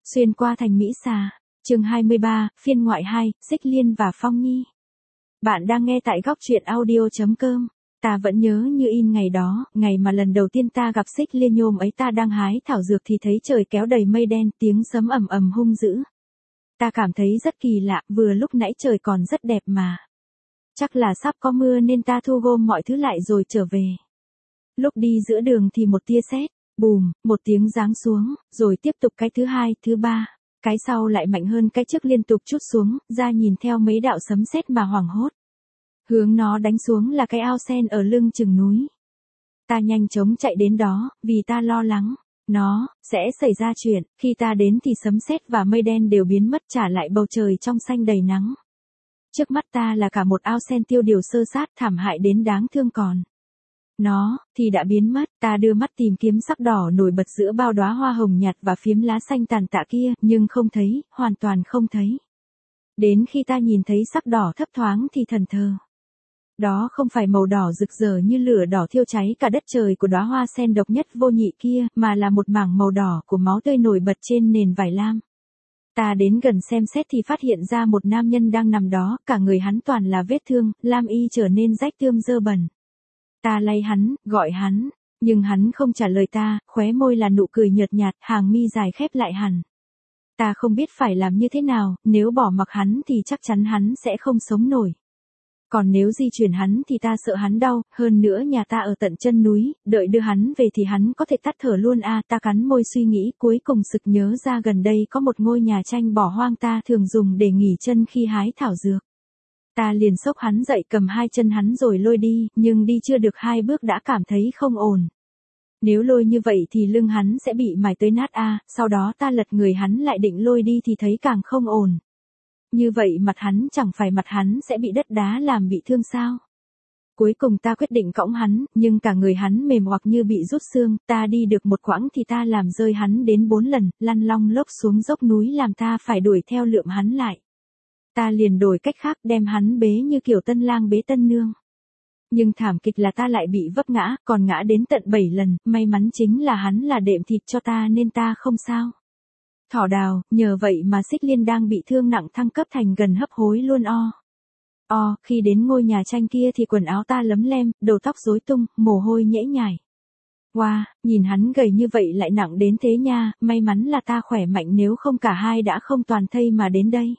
Xuyên qua thành Mỹ Xà, chương 23, phiên ngoại 2, Xích Liên và Phong Nhi. Bạn đang nghe tại góc truyện audio.com. Ta vẫn nhớ như in ngày đó, ngày mà lần đầu tiên ta gặp Xích Liên nhôm ấy. Ta đang hái thảo dược thì thấy trời kéo đầy mây đen, tiếng sấm ầm ầm hung dữ. Ta cảm thấy rất kỳ lạ, vừa lúc nãy trời còn rất đẹp mà. Chắc là sắp có mưa nên ta thu gom mọi thứ lại rồi trở về. Lúc đi giữa đường thì một tia sét, bùm, một tiếng giáng xuống, rồi tiếp tục cái thứ hai, thứ ba. Cái sau lại mạnh hơn cái trước, liên tục trút xuống, ra nhìn theo mấy đạo sấm sét mà hoảng hốt. Hướng nó đánh xuống là cái ao sen ở lưng chừng núi. Ta nhanh chóng chạy đến đó, vì ta lo lắng nó sẽ xảy ra chuyện. Khi ta đến thì sấm sét và mây đen đều biến mất, trả lại bầu trời trong xanh đầy nắng. Trước mắt ta là cả một ao sen tiêu điều xơ sát, thảm hại đến đáng thương, còn nó thì đã biến mất. Ta đưa mắt tìm kiếm sắc đỏ nổi bật giữa bao đóa hoa hồng nhạt và phiếm lá xanh tàn tạ kia, nhưng không thấy, hoàn toàn không thấy. Đến khi ta nhìn thấy sắc đỏ thấp thoáng thì thẫn thờ. Đó không phải màu đỏ rực rỡ như lửa đỏ thiêu cháy cả đất trời của đóa hoa sen độc nhất vô nhị kia, mà là một mảng màu đỏ của máu tươi nổi bật trên nền vải lam. Ta đến gần xem xét thì phát hiện ra một nam nhân đang nằm đó, cả người hắn toàn là vết thương, lam y trở nên rách tươm dơ bẩn. Ta lay hắn, gọi hắn, nhưng hắn không trả lời ta, khóe môi là nụ cười nhợt nhạt, hàng mi dài khép lại hẳn. Ta không biết phải làm như thế nào, nếu bỏ mặc hắn thì chắc chắn hắn sẽ không sống nổi. Còn nếu di chuyển hắn thì ta sợ hắn đau, hơn nữa nhà ta ở tận chân núi, đợi đưa hắn về thì hắn có thể tắt thở luôn à. Ta cắn môi suy nghĩ, cuối cùng sực nhớ ra gần đây có một ngôi nhà tranh bỏ hoang ta thường dùng để nghỉ chân khi hái thảo dược. Ta liền xốc hắn dậy, cầm hai chân hắn rồi lôi đi, nhưng đi chưa được 2 bước đã cảm thấy không ổn. Nếu lôi như vậy thì lưng hắn sẽ bị mài tới nát à. Sau đó ta lật người hắn lại định lôi đi thì thấy càng không ổn. Như vậy mặt hắn chẳng phải mặt hắn sẽ bị đất đá làm bị thương sao? Cuối cùng ta quyết định cõng hắn, nhưng cả người hắn mềm hoặc như bị rút xương. Ta đi được một quãng thì ta làm rơi hắn đến 4 lần, lăn long lốc xuống dốc núi làm ta phải đuổi theo lượm hắn lại. Ta liền đổi cách khác, đem hắn bế như kiểu tân lang bế tân nương. Nhưng thảm kịch là ta lại bị vấp ngã, còn ngã đến tận 7 lần, may mắn chính là hắn là đệm thịt cho ta nên ta không sao. Thỏ đào, nhờ vậy mà Xích Liên đang bị thương nặng thăng cấp thành gần hấp hối luôn o. Khi đến ngôi nhà tranh kia thì quần áo ta lấm lem, đầu tóc rối tung, mồ hôi nhễ nhại. Wow, nhìn hắn gầy như vậy lại nặng đến thế nha, may mắn là ta khỏe mạnh, nếu không cả hai đã không toàn thây mà đến đây.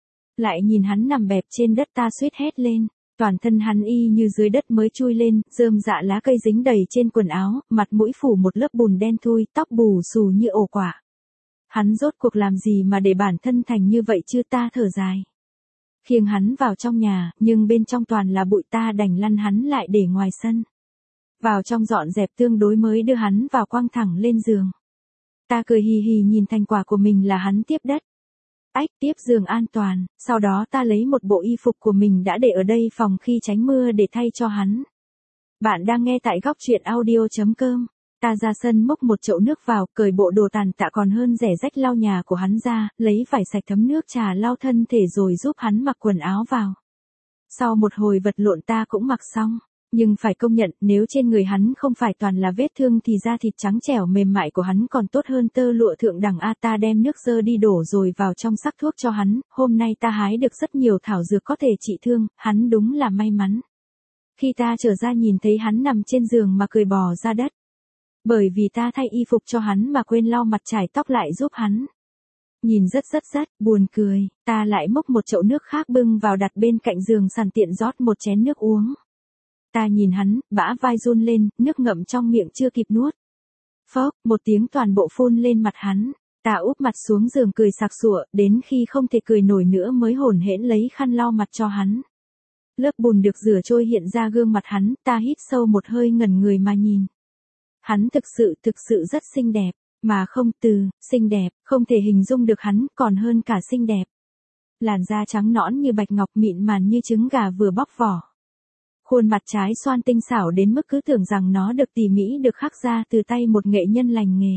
Lại nhìn hắn nằm bẹp trên đất, ta suýt hét lên. Toàn thân hắn y như dưới đất mới chui lên, rơm rạ lá cây dính đầy trên quần áo, mặt mũi phủ một lớp bùn đen thui, tóc bù xù như ổ quả. Hắn rốt cuộc làm gì mà để bản thân thành như vậy chứ, ta thở dài. Khiêng hắn vào trong nhà, nhưng bên trong toàn là bụi, ta đành lăn hắn lại để ngoài sân. Vào trong dọn dẹp tương đối mới đưa hắn vào quăng thẳng lên giường. Ta cười hì hì nhìn thành quả của mình là hắn tiếp đất. Tiếp giường an toàn, sau đó ta lấy một bộ y phục của mình đã để ở đây phòng khi tránh mưa để thay cho hắn. Bạn đang nghe tại góc truyện audio.com. Ta ra sân múc một chậu nước vào, cởi bộ đồ tàn tạ còn hơn rẻ rách lau nhà của hắn ra, lấy vải sạch thấm nước trà lau thân thể rồi giúp hắn mặc quần áo vào. Sau một hồi vật lộn ta cũng mặc xong, nhưng phải công nhận nếu trên người hắn không phải toàn là vết thương thì da thịt trắng trẻo mềm mại của hắn còn tốt hơn tơ lụa thượng đẳng a. Ta đem nước dơ đi đổ rồi vào trong sắc thuốc cho hắn, hôm nay ta hái được rất nhiều thảo dược có thể trị thương, hắn đúng là may mắn. Khi ta trở ra nhìn thấy hắn nằm trên giường mà cười bò ra đất. Bởi vì ta thay y phục cho hắn mà quên lau mặt chải tóc lại giúp hắn. Nhìn rất buồn cười, ta lại múc một chậu nước khác bưng vào đặt bên cạnh giường sẵn tiện rót một chén nước uống. Ta nhìn hắn, bã vai run lên, nước ngậm trong miệng chưa kịp nuốt. Phốc, một tiếng toàn bộ phun lên mặt hắn. Ta úp mặt xuống giường cười sặc sụa, đến khi không thể cười nổi nữa mới hổn hển lấy khăn lau mặt cho hắn. Lớp bùn được rửa trôi hiện ra gương mặt hắn, ta hít sâu một hơi ngẩn người mà nhìn. Hắn thực sự rất xinh đẹp, mà không từ, xinh đẹp, không thể hình dung được hắn còn hơn cả xinh đẹp. Làn da trắng nõn như bạch ngọc, mịn màng như trứng gà vừa bóc vỏ. Khuôn mặt trái xoan tinh xảo đến mức cứ tưởng rằng nó được tỉ mỉ được khắc ra từ tay một nghệ nhân lành nghề.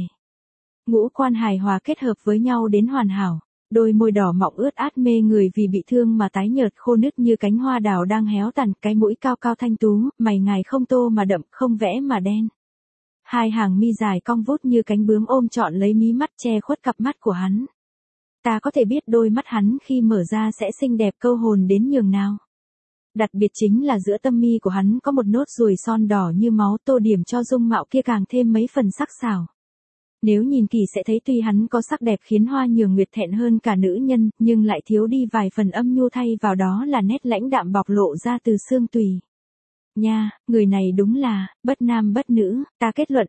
Ngũ quan hài hòa kết hợp với nhau đến hoàn hảo. Đôi môi đỏ mọng ướt át mê người vì bị thương mà tái nhợt khô nứt như cánh hoa đào đang héo tàn, cái mũi cao cao thanh tú, mày ngài không tô mà đậm, không vẽ mà đen. Hai hàng mi dài cong vút như cánh bướm ôm trọn lấy mí mắt che khuất cặp mắt của hắn. Ta có thể biết đôi mắt hắn khi mở ra sẽ xinh đẹp câu hồn đến nhường nào. Đặc biệt chính là giữa tâm mi của hắn có một nốt ruồi son đỏ như máu tô điểm cho dung mạo kia càng thêm mấy phần sắc sảo. Nếu nhìn kỹ sẽ thấy tuy hắn có sắc đẹp khiến hoa nhường nguyệt thẹn hơn cả nữ nhân, nhưng lại thiếu đi vài phần âm nhu, thay vào đó là nét lãnh đạm bộc lộ ra từ xương tùy. Nha, người này đúng là bất nam bất nữ, ta kết luận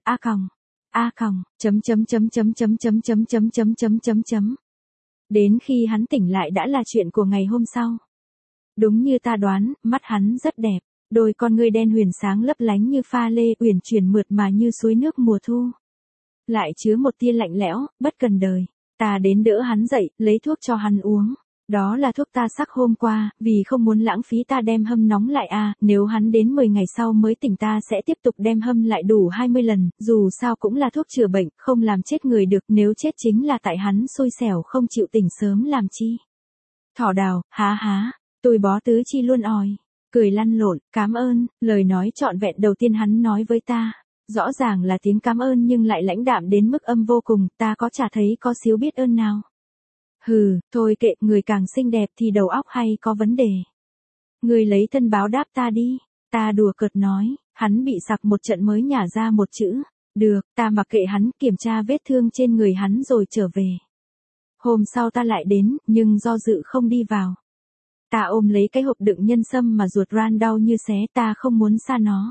chấm. Đến khi hắn tỉnh lại đã là chuyện của ngày hôm sau. Đúng như ta đoán, mắt hắn rất đẹp, đôi con ngươi đen huyền sáng lấp lánh như pha lê, uyển chuyển mượt mà như suối nước mùa thu. Lại chứa một tia lạnh lẽo, bất cần đời. Ta đến đỡ hắn dậy, lấy thuốc cho hắn uống. Đó là thuốc ta sắc hôm qua, vì không muốn lãng phí ta đem hâm nóng lại nếu hắn đến 10 ngày sau mới tỉnh ta sẽ tiếp tục đem hâm lại đủ 20 lần, dù sao cũng là thuốc chữa bệnh, không làm chết người được, nếu chết chính là tại hắn xui xẻo không chịu tỉnh sớm làm chi. Thỏ đào, há, tôi bó tứ chi luôn òi, cười lăn lộn, cảm ơn, lời nói trọn vẹn đầu tiên hắn nói với ta. Rõ ràng là tiếng cảm ơn nhưng lại lãnh đạm đến mức âm vô cùng, ta có chả thấy có xíu biết ơn nào. Hừ, thôi kệ, người càng xinh đẹp thì đầu óc hay có vấn đề. Người lấy thân báo đáp ta đi, ta đùa cợt nói, hắn bị sặc một trận mới nhả ra một chữ. Được, ta mặc kệ hắn, kiểm tra vết thương trên người hắn rồi trở về. Hôm sau ta lại đến, nhưng do dự không đi vào. Ta ôm lấy cái hộp đựng nhân sâm mà ruột ran đau như xé, ta không muốn xa nó.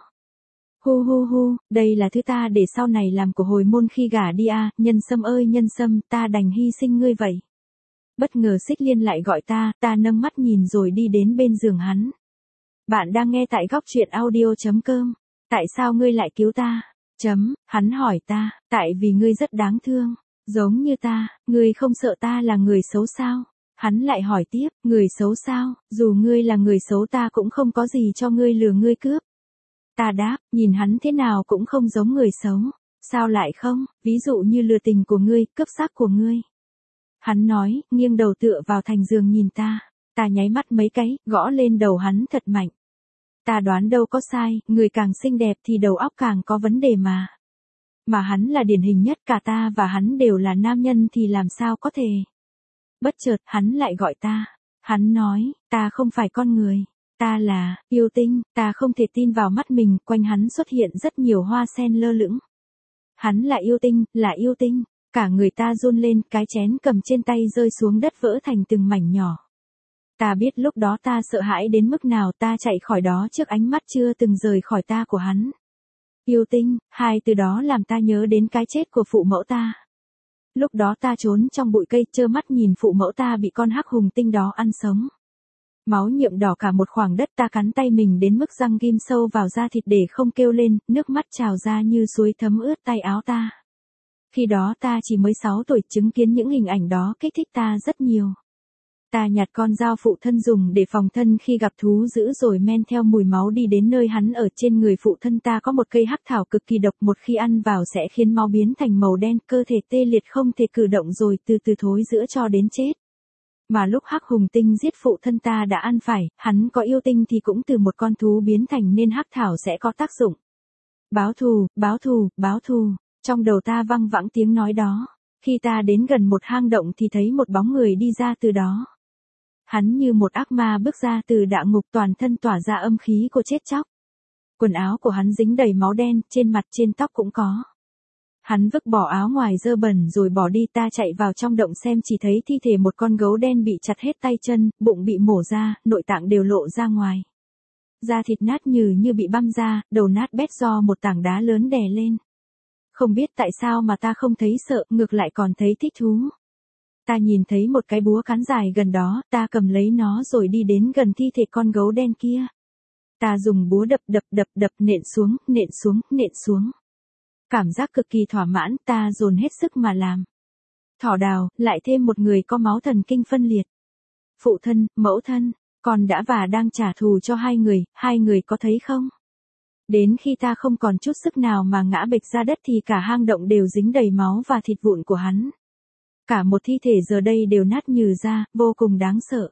Hu, đây là thứ ta để sau này làm của hồi môn khi gả đi nhân sâm ơi nhân sâm, ta đành hy sinh ngươi vậy. Bất ngờ Xích Liên lại gọi ta nâng mắt nhìn rồi đi đến bên giường hắn. Bạn đang nghe tại góc truyện audio.com. Tại sao ngươi lại cứu ta? Hắn hỏi ta, tại vì ngươi rất đáng thương. Giống như ta, ngươi không sợ ta là người xấu sao? Hắn lại hỏi tiếp, người xấu sao? Dù ngươi là người xấu ta cũng không có gì cho ngươi lừa ngươi cướp. Ta đáp, nhìn hắn thế nào cũng không giống người xấu. Sao lại không? Ví dụ như lừa tình của ngươi, cướp xác của ngươi. Hắn nói, nghiêng đầu tựa vào thành giường nhìn ta. Ta nháy mắt mấy cái, gõ lên đầu hắn thật mạnh. Ta đoán đâu có sai, người càng xinh đẹp thì đầu óc càng có vấn đề mà. Mà hắn là điển hình nhất, cả ta và hắn đều là nam nhân thì làm sao có thể. Bất chợt, hắn lại gọi ta. Hắn nói, ta không phải con người. Ta là yêu tinh, ta không thể tin vào mắt mình, quanh hắn xuất hiện rất nhiều hoa sen lơ lửng. Hắn là yêu tinh, cả người ta run lên, cái chén cầm trên tay rơi xuống đất vỡ thành từng mảnh nhỏ. Ta biết lúc đó ta sợ hãi đến mức nào, ta chạy khỏi đó trước ánh mắt chưa từng rời khỏi ta của hắn. Yêu tinh, hai từ đó làm ta nhớ đến cái chết của phụ mẫu ta. Lúc đó ta trốn trong bụi cây, trơ mắt nhìn phụ mẫu ta bị con hắc hùng tinh đó ăn sống. Máu nhuộm đỏ cả một khoảng đất, ta cắn tay mình đến mức răng ghim sâu vào da thịt để không kêu lên, nước mắt trào ra như suối thấm ướt tay áo ta. Khi đó ta chỉ mới 6 tuổi, chứng kiến những hình ảnh đó kích thích ta rất nhiều. Ta nhặt con dao phụ thân dùng để phòng thân khi gặp thú dữ rồi men theo mùi máu đi đến nơi hắn ở. Trên người phụ thân ta có một cây hắc thảo cực kỳ độc, một khi ăn vào sẽ khiến máu biến thành màu đen, cơ thể tê liệt không thể cử động rồi từ từ thối rữa cho đến chết. Mà lúc hắc hùng tinh giết phụ thân ta đã ăn phải, hắn có yêu tinh thì cũng từ một con thú biến thành nên hắc thảo sẽ có tác dụng. Báo thù, trong đầu ta văng vẳng tiếng nói đó. Khi ta đến gần một hang động thì thấy một bóng người đi ra từ đó. Hắn như một ác ma bước ra từ địa ngục, toàn thân tỏa ra âm khí của chết chóc. Quần áo của hắn dính đầy máu đen, trên mặt trên tóc cũng có. Hắn vứt bỏ áo ngoài dơ bẩn rồi bỏ đi, ta chạy vào trong động xem chỉ thấy thi thể một con gấu đen bị chặt hết tay chân, bụng bị mổ ra, nội tạng đều lộ ra ngoài. Da thịt nát như bị băm ra, đầu nát bét do một tảng đá lớn đè lên. Không biết tại sao mà ta không thấy sợ, ngược lại còn thấy thích thú. Ta nhìn thấy một cái búa cán dài gần đó, ta cầm lấy nó rồi đi đến gần thi thể con gấu đen kia. Ta dùng búa đập, nện xuống. Cảm giác cực kỳ thỏa mãn, ta dồn hết sức mà làm. Thỏ đào, lại thêm một người có máu thần kinh phân liệt. Phụ thân, mẫu thân, con đã và đang trả thù cho hai người có thấy không? Đến khi ta không còn chút sức nào mà ngã bịch ra đất thì cả hang động đều dính đầy máu và thịt vụn của hắn. Cả một thi thể giờ đây đều nát nhừ ra, vô cùng đáng sợ.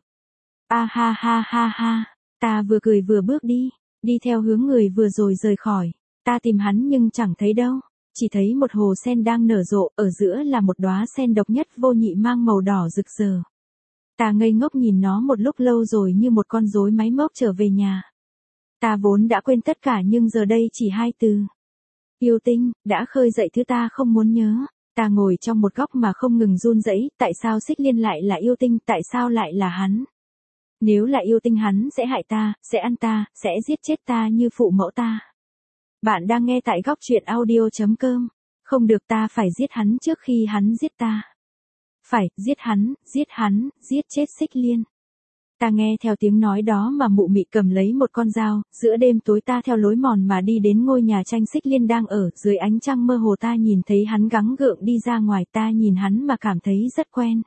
Ha, ta vừa cười vừa bước đi theo hướng người vừa rồi rời khỏi. Ta tìm hắn nhưng chẳng thấy đâu. chỉ thấy một hồ sen đang nở rộ, ở giữa là một đóa sen độc nhất vô nhị mang màu đỏ rực rỡ. Ta ngây ngốc nhìn nó một lúc lâu rồi như một con rối máy móc trở về nhà. Ta vốn đã quên tất cả nhưng giờ đây chỉ hai từ. Yêu tinh, đã khơi dậy thứ ta không muốn nhớ. Ta ngồi trong một góc mà không ngừng run rẩy, tại sao Xích Liên lại là yêu tinh, tại sao lại là hắn? Nếu là yêu tinh hắn sẽ hại ta, sẽ ăn ta, sẽ giết chết ta như phụ mẫu ta. Bạn đang nghe tại góc truyện audio.com. Không được, ta phải giết hắn trước khi hắn giết ta. Phải, giết hắn, giết chết Xích Liên. Ta nghe theo tiếng nói đó mà mụ mị cầm lấy một con dao, giữa đêm tối ta theo lối mòn mà đi đến ngôi nhà tranh Xích Liên đang ở, dưới ánh trăng mơ hồ ta nhìn thấy hắn gắng gượng đi ra ngoài, ta nhìn hắn mà cảm thấy rất quen.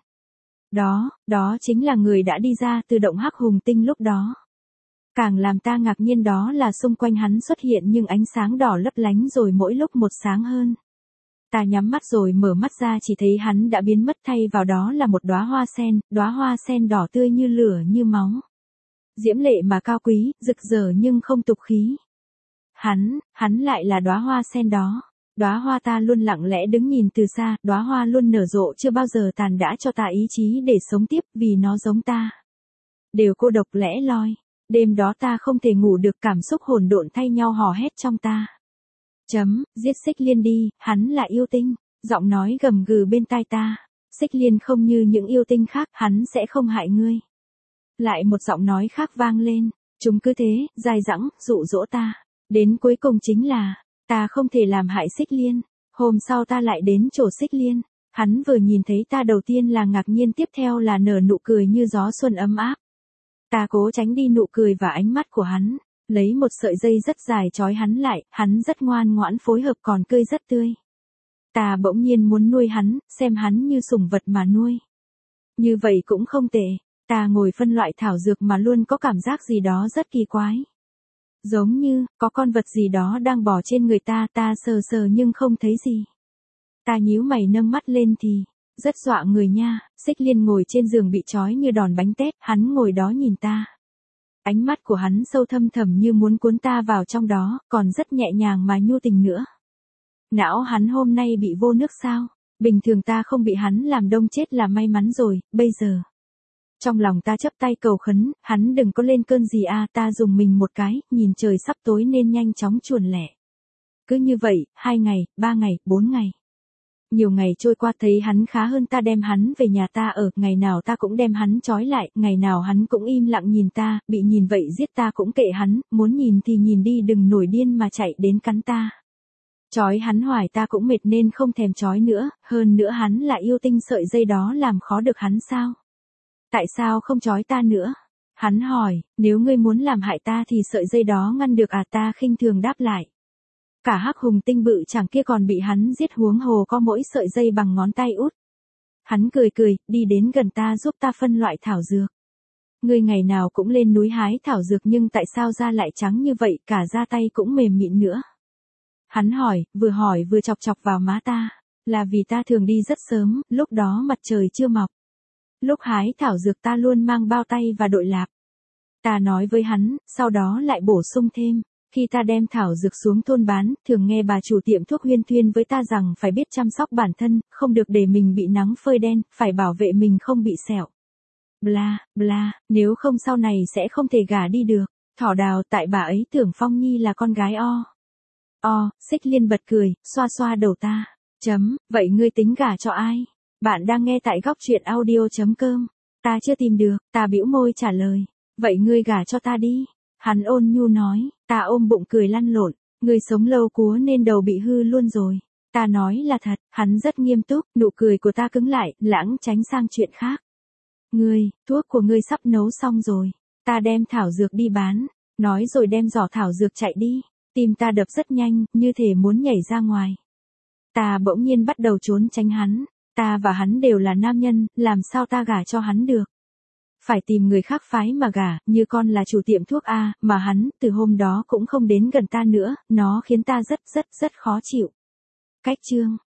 Đó chính là người đã đi ra từ động Hắc Hùng Tinh lúc đó. Càng làm ta ngạc nhiên đó là xung quanh hắn xuất hiện những ánh sáng đỏ lấp lánh rồi mỗi lúc một sáng hơn. Ta nhắm mắt rồi mở mắt ra chỉ thấy hắn đã biến mất, thay vào đó là một đóa hoa sen đỏ tươi như lửa như máu. Diễm lệ mà cao quý, rực rỡ nhưng không tục khí. Hắn lại là đóa hoa sen đó. Đóa hoa ta luôn lặng lẽ đứng nhìn từ xa, đóa hoa luôn nở rộ chưa bao giờ tàn, đã cho ta ý chí để sống tiếp vì nó giống ta. Đều cô độc lẻ loi. Đêm đó ta không thể ngủ được, cảm xúc hỗn độn thay nhau hò hét trong ta. Giết Xích Liên đi, hắn là yêu tinh. Giọng nói gầm gừ bên tai ta. Xích Liên không như những yêu tinh khác, hắn sẽ không hại ngươi. Lại một giọng nói khác vang lên. Chúng cứ thế, dai dẳng, dụ dỗ ta. Đến cuối cùng chính là, ta không thể làm hại Xích Liên. Hôm sau ta lại đến chỗ Xích Liên. Hắn vừa nhìn thấy ta đầu tiên là ngạc nhiên, tiếp theo là nở nụ cười như gió xuân ấm áp. Ta cố tránh đi nụ cười và ánh mắt của hắn. Lấy một sợi dây rất dài trói hắn lại, hắn rất ngoan ngoãn phối hợp còn cười rất tươi. Ta bỗng nhiên muốn nuôi hắn, xem hắn như sủng vật mà nuôi. Như vậy cũng không tệ, ta ngồi phân loại thảo dược mà luôn có cảm giác gì đó rất kỳ quái. Giống như, có con vật gì đó đang bò trên người ta, ta sờ sờ nhưng không thấy gì. Ta nhíu mày nâng mắt lên thì, rất dọa người nha. Xích Liên ngồi trên giường bị trói như đòn bánh tét, hắn ngồi đó nhìn ta. Ánh mắt của hắn sâu thâm thẳm như muốn cuốn ta vào trong đó, còn rất nhẹ nhàng mà nhu tình nữa. Não hắn hôm nay bị vô nước sao? Bình thường ta không bị hắn làm đông chết là may mắn rồi, bây giờ. Trong lòng ta chắp tay cầu khấn, hắn đừng có lên cơn gì a. Ta dùng mình một cái, nhìn trời sắp tối nên nhanh chóng chuồn lẻ. Cứ như vậy, 2 ngày, 3 ngày, 4 ngày. Nhiều ngày trôi qua thấy hắn khá hơn, ta đem hắn về nhà ta ở, ngày nào ta cũng đem hắn trói lại, ngày nào hắn cũng im lặng nhìn ta, bị nhìn vậy giết ta cũng kệ hắn, muốn nhìn thì nhìn đi, đừng nổi điên mà chạy đến cắn ta. Trói hắn hoài ta cũng mệt nên không thèm trói nữa, hơn nữa hắn là yêu tinh, sợi dây đó làm khó được hắn sao? Tại sao không trói ta nữa? Hắn hỏi, nếu ngươi muốn làm hại ta thì sợi dây đó ngăn được à? Ta khinh thường đáp lại. Cả Hắc Hùng Tinh bự chẳng kia còn bị hắn giết, huống hồ có mỗi sợi dây bằng ngón tay út. Hắn cười cười, đi đến gần ta giúp ta phân loại thảo dược. Ngươi ngày nào cũng lên núi hái thảo dược nhưng tại sao da lại trắng như vậy, cả da tay cũng mềm mịn nữa. Hắn hỏi vừa chọc chọc vào má ta. Là vì ta thường đi rất sớm, lúc đó mặt trời chưa mọc. Lúc hái thảo dược ta luôn mang bao tay và đội lạp. Ta nói với hắn, sau đó lại bổ sung thêm. Khi ta đem thảo dược xuống thôn bán, thường nghe bà chủ tiệm thuốc huyên thuyên với ta rằng phải biết chăm sóc bản thân, không được để mình bị nắng phơi đen, phải bảo vệ mình không bị sẹo. Bla, bla, nếu không sau này sẽ không thể gả đi được. Thỏ đào, tại bà ấy tưởng Phong Nhi là con gái Xích Liên bật cười, xoa xoa đầu ta. Vậy ngươi tính gả cho ai? Bạn đang nghe tại góc truyện audio.com. Ta chưa tìm được, ta bĩu môi trả lời. Vậy ngươi gả cho ta đi. Hắn ôn nhu nói, ta ôm bụng cười lăn lộn, ngươi sống lâu cúa nên đầu bị hư luôn rồi. Ta nói là thật, hắn rất nghiêm túc, nụ cười của ta cứng lại, lãng tránh sang chuyện khác. Thuốc của ngươi sắp nấu xong rồi, ta đem thảo dược đi bán, nói rồi đem giỏ thảo dược chạy đi, tim ta đập rất nhanh, như thể muốn nhảy ra ngoài. Ta bỗng nhiên bắt đầu trốn tránh hắn, ta và hắn đều là nam nhân, làm sao ta gả cho hắn được. Phải tìm người khác phái mà gả, như con là chủ tiệm thuốc A, mà hắn, từ hôm đó cũng không đến gần ta nữa, nó khiến ta rất khó chịu. Cách chương